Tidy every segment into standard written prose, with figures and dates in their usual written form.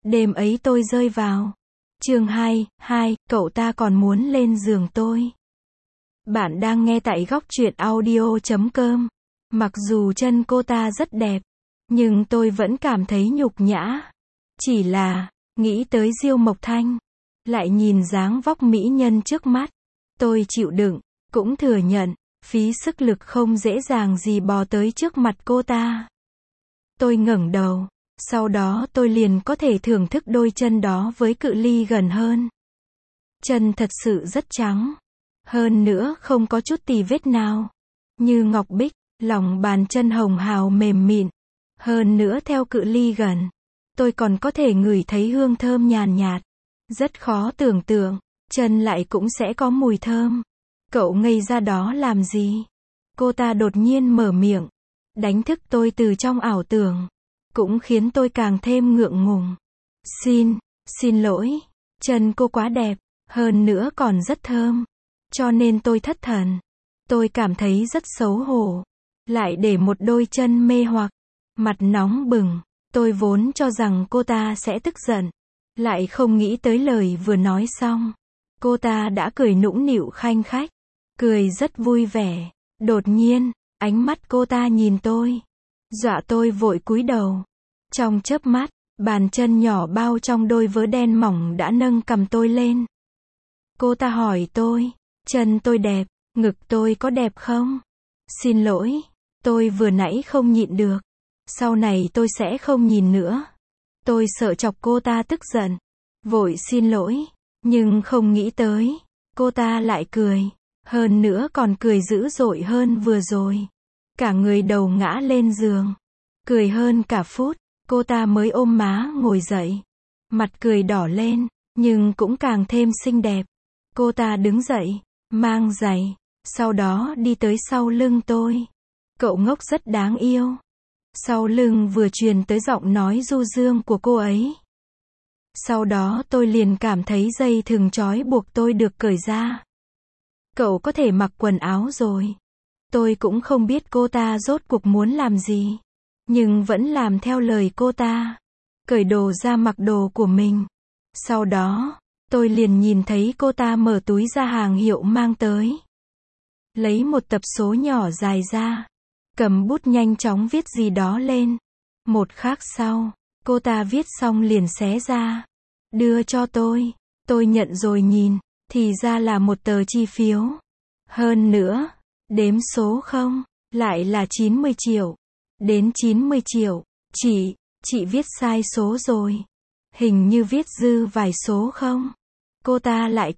Đêm ấy tôi rơi vào. Chương 2, cậu ta còn muốn lên giường tôi. Bạn đang nghe tại góc truyện audio.com. Mặc dù chân cô ta rất đẹp, nhưng tôi vẫn cảm thấy nhục nhã. Chỉ là, nghĩ tới Diêu Mộc Thanh, lại nhìn dáng vóc mỹ nhân trước mắt. Tôi chịu đựng, cũng thừa nhận, phí sức lực không dễ dàng gì bò tới trước mặt cô ta. Tôi ngẩng đầu, sau đó tôi liền có thể thưởng thức đôi chân đó với cự ly gần hơn. Chân thật sự rất trắng, hơn nữa không có chút tì vết nào, như ngọc bích, lòng bàn chân hồng hào mềm mịn. Hơn nữa theo cự ly gần, tôi còn có thể ngửi thấy hương thơm nhàn nhạt. Rất khó tưởng tượng, chân lại cũng sẽ có mùi thơm. Cậu ngây ra đó làm gì? Cô ta đột nhiên mở miệng, đánh thức tôi từ trong ảo tưởng, cũng khiến tôi càng thêm ngượng ngùng. Xin lỗi, chân cô quá đẹp, hơn nữa còn rất thơm, cho nên tôi thất thần. Tôi cảm thấy rất xấu hổ, lại để một đôi chân mê hoặc, mặt nóng bừng. Tôi vốn cho rằng cô ta sẽ tức giận, lại không nghĩ tới lời vừa nói xong, cô ta đã cười nũng nịu khanh khách, cười rất vui vẻ. Đột nhiên, ánh mắt cô ta nhìn tôi, dọa tôi vội cúi đầu. Trong chớp mắt, bàn chân nhỏ bao trong đôi vớ đen mỏng đã nâng cằm tôi lên. Cô ta hỏi tôi, chân tôi đẹp, ngực tôi có đẹp không? Xin lỗi, tôi vừa nãy không nhịn được. Sau này tôi sẽ không nhìn nữa. Tôi sợ chọc cô ta tức giận, vội xin lỗi, nhưng không nghĩ tới, cô ta lại cười, hơn nữa còn cười dữ dội hơn vừa rồi. Cả người đầu ngã lên giường, cười hơn cả phút, cô ta mới ôm má ngồi dậy, mặt cười đỏ lên, nhưng cũng càng thêm xinh đẹp. Cô ta đứng dậy, mang giày, sau đó đi tới sau lưng tôi. Cậu ngốc rất đáng yêu. Sau lưng vừa truyền tới giọng nói du dương của cô ấy. Sau đó tôi liền cảm thấy dây thừng trói buộc tôi được cởi ra. Cậu có thể mặc quần áo rồi. Tôi cũng không biết cô ta rốt cuộc muốn làm gì, nhưng vẫn làm theo lời cô ta, cởi đồ ra mặc đồ của mình. Sau đó, tôi liền nhìn thấy cô ta mở túi ra hàng hiệu mang tới, lấy một tập số nhỏ dài ra, cầm bút nhanh chóng viết gì đó lên. Một khắc sau, cô ta viết xong liền xé ra, đưa cho tôi. Tôi nhận rồi nhìn, thì ra là một tờ chi phiếu. Hơn nữa, đếm số không, lại là 90 triệu. Đến 90 triệu, chị viết sai số rồi. Hình như viết dư vài số không? Cô ta lại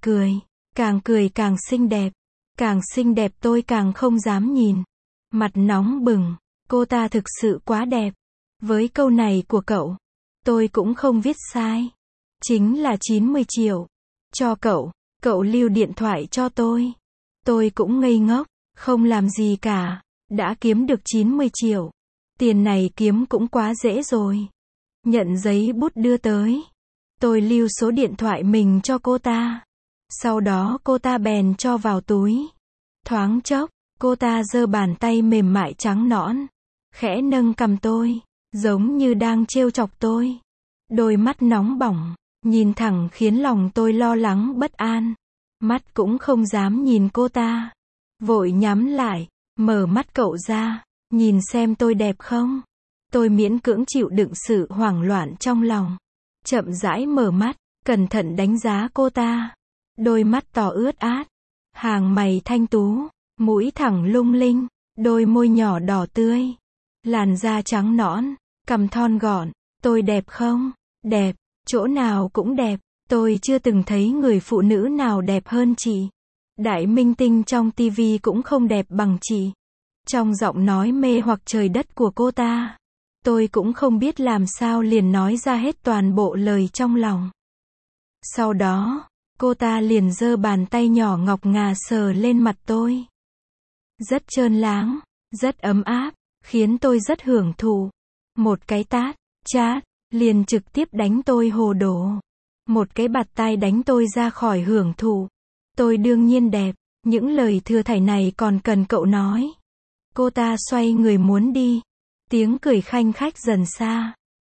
cười càng xinh đẹp. Càng xinh đẹp tôi càng không dám nhìn. Mặt nóng bừng, cô ta thực sự quá đẹp. Với câu này của cậu, tôi cũng không viết sai. Chính là 90 triệu. Cho cậu lưu điện thoại cho tôi. Tôi cũng ngây ngốc, không làm gì cả, đã kiếm được 90 triệu. Tiền này kiếm cũng quá dễ rồi. Nhận giấy bút đưa tới. Tôi lưu số điện thoại mình cho cô ta. Sau đó cô ta bèn cho vào túi. Thoáng chốc, cô ta giơ bàn tay mềm mại trắng nõn, khẽ nâng cằm tôi, giống như đang trêu chọc tôi. Đôi mắt nóng bỏng, nhìn thẳng khiến lòng tôi lo lắng bất an. Mắt cũng không dám nhìn cô ta. Vội nhắm lại, mở mắt cậu ra, nhìn xem tôi đẹp không. Tôi miễn cưỡng chịu đựng sự hoảng loạn trong lòng. Chậm rãi mở mắt, cẩn thận đánh giá cô ta. Đôi mắt to ướt át, hàng mày thanh tú, mũi thẳng lung linh, đôi môi nhỏ đỏ tươi, làn da trắng nõn, cằm thon gọn. Tôi đẹp không? Đẹp, chỗ nào cũng đẹp. Tôi chưa từng thấy người phụ nữ nào đẹp hơn chị. Đại minh tinh trong tivi cũng không đẹp bằng chị. Trong giọng nói mê hoặc trời đất của cô ta, tôi cũng không biết làm sao liền nói ra hết toàn bộ lời trong lòng. Sau đó, cô ta liền giơ bàn tay nhỏ ngọc ngà sờ lên mặt tôi. Rất trơn láng, rất ấm áp, khiến tôi rất hưởng thụ. Một cái tát, chát, liền trực tiếp đánh tôi hồ đồ. Một cái bạt tai đánh tôi ra khỏi hưởng thụ. Tôi đương nhiên đẹp, những lời thừa thải này còn cần cậu nói. Cô ta xoay người muốn đi. Tiếng cười khanh khách dần xa.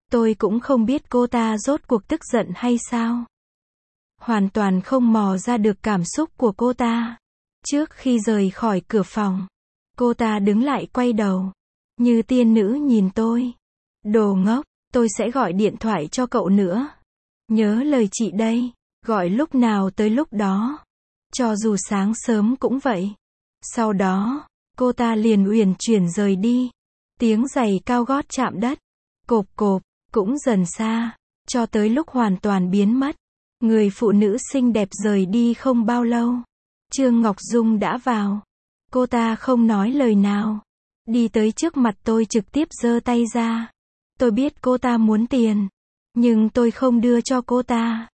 Tôi cũng không biết cô ta rốt cuộc tức giận hay sao. Hoàn toàn không mò ra được cảm xúc của cô ta. Trước khi rời khỏi cửa phòng, cô ta đứng lại quay đầu, như tiên nữ nhìn tôi. Đồ ngốc, tôi sẽ gọi điện thoại cho cậu nữa. Nhớ lời chị đây, gọi lúc nào tới lúc đó. Cho dù sáng sớm cũng vậy. Sau đó, cô ta liền uyển chuyển rời đi. Tiếng giày cao gót chạm đất. Cộp cộp, cũng dần xa, cho tới lúc hoàn toàn biến mất. Người phụ nữ xinh đẹp rời đi không bao lâu. Trương Ngọc Dung đã vào. Cô ta không nói lời nào. Đi tới trước mặt tôi trực tiếp giơ tay ra. Tôi biết cô ta muốn tiền. Nhưng tôi không đưa cho cô ta.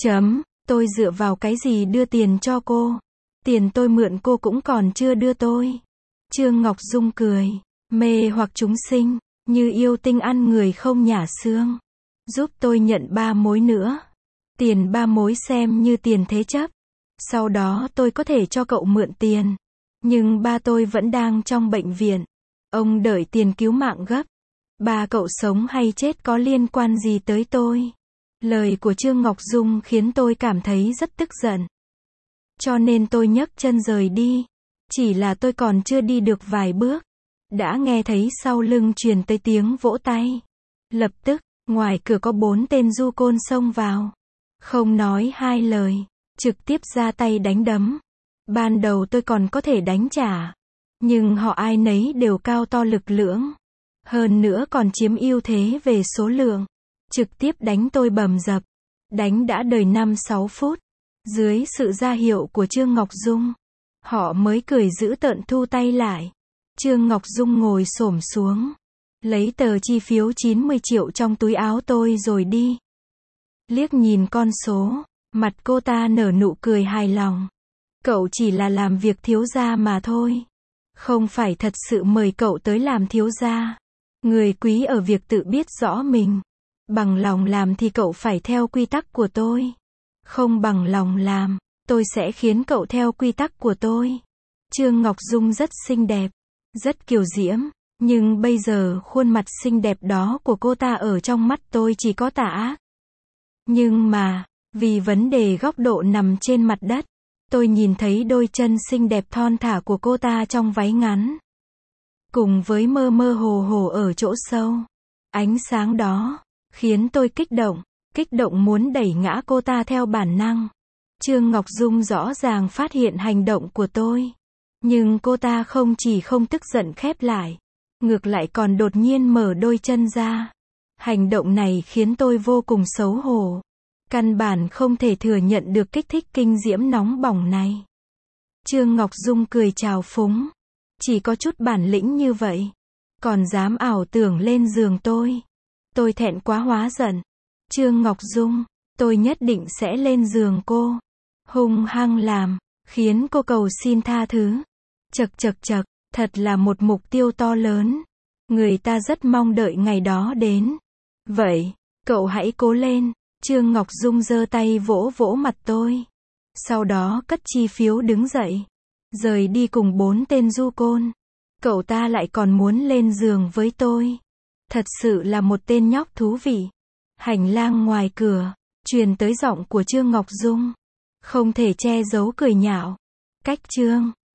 Tôi dựa vào cái gì đưa tiền cho cô? Tiền tôi mượn cô cũng còn chưa đưa tôi. Trương Ngọc Dung cười. Mê hoặc chúng sinh, như yêu tinh ăn người không nhả xương. Giúp tôi nhận 3 mối nữa. Tiền 3 mối xem như tiền thế chấp. Sau đó tôi có thể cho cậu mượn tiền. Nhưng ba tôi vẫn đang trong bệnh viện. Ông đợi tiền cứu mạng gấp. Ba cậu sống hay chết có liên quan gì tới tôi? Lời của Trương Ngọc Dung khiến tôi cảm thấy rất tức giận. Cho nên tôi nhấc chân rời đi. Chỉ là tôi còn chưa đi được vài bước. Đã nghe thấy sau lưng truyền tới tiếng vỗ tay. Lập tức, ngoài cửa có 4 tên du côn xông vào. Không nói hai lời. Trực tiếp ra tay đánh đấm. Ban đầu tôi còn có thể đánh trả. Nhưng họ ai nấy đều cao to lực lưỡng. Hơn nữa còn chiếm ưu thế về số lượng. Trực tiếp đánh tôi bầm dập. Đánh đã đời 5-6 phút. Dưới sự ra hiệu của Trương Ngọc Dung, họ mới cười giễu tợn thu tay lại. Trương Ngọc Dung ngồi xổm xuống. Lấy tờ chi phiếu 90 triệu trong túi áo tôi rồi đi. Liếc nhìn con số. Mặt cô ta nở nụ cười hài lòng. Cậu chỉ là làm việc thiếu gia mà thôi. Không phải thật sự mời cậu tới làm thiếu gia. Người quý ở việc tự biết rõ mình. Bằng lòng làm thì cậu phải theo quy tắc của tôi. Không bằng lòng làm, tôi sẽ khiến cậu theo quy tắc của tôi. Trương Ngọc Dung rất xinh đẹp, rất kiều diễm. Nhưng bây giờ khuôn mặt xinh đẹp đó của cô ta ở trong mắt tôi chỉ có tà ác. Nhưng mà, vì vấn đề góc độ nằm trên mặt đất, tôi nhìn thấy đôi chân xinh đẹp thon thả của cô ta trong váy ngắn. Cùng với mơ mơ hồ hồ ở chỗ sâu. Ánh sáng đó, khiến tôi kích động muốn đẩy ngã cô ta theo bản năng. Trương Ngọc Dung rõ ràng phát hiện hành động của tôi. Nhưng cô ta không chỉ không tức giận khép lại. Ngược lại còn đột nhiên mở đôi chân ra. Hành động này khiến tôi vô cùng xấu hổ. Căn bản không thể thừa nhận được kích thích kinh diễm nóng bỏng này. Trương Ngọc Dung cười trào phúng. Chỉ có chút bản lĩnh như vậy. Còn dám ảo tưởng lên giường tôi. Tôi thẹn quá hóa giận. Trương Ngọc Dung, tôi nhất định sẽ lên giường cô. Hung hăng làm, khiến cô cầu xin tha thứ. Chậc, thật là một mục tiêu to lớn. Người ta rất mong đợi ngày đó đến. Vậy, cậu hãy cố lên. Trương Ngọc Dung giơ tay vỗ vỗ mặt tôi. Sau đó cất chi phiếu đứng dậy. Rời đi cùng 4 tên du côn. Cậu ta lại còn muốn lên giường với tôi. Thật sự là một tên nhóc thú vị. Hành lang ngoài cửa, truyền tới giọng của Trương Ngọc Dung. Không thể che giấu cười nhạo. Cách Trương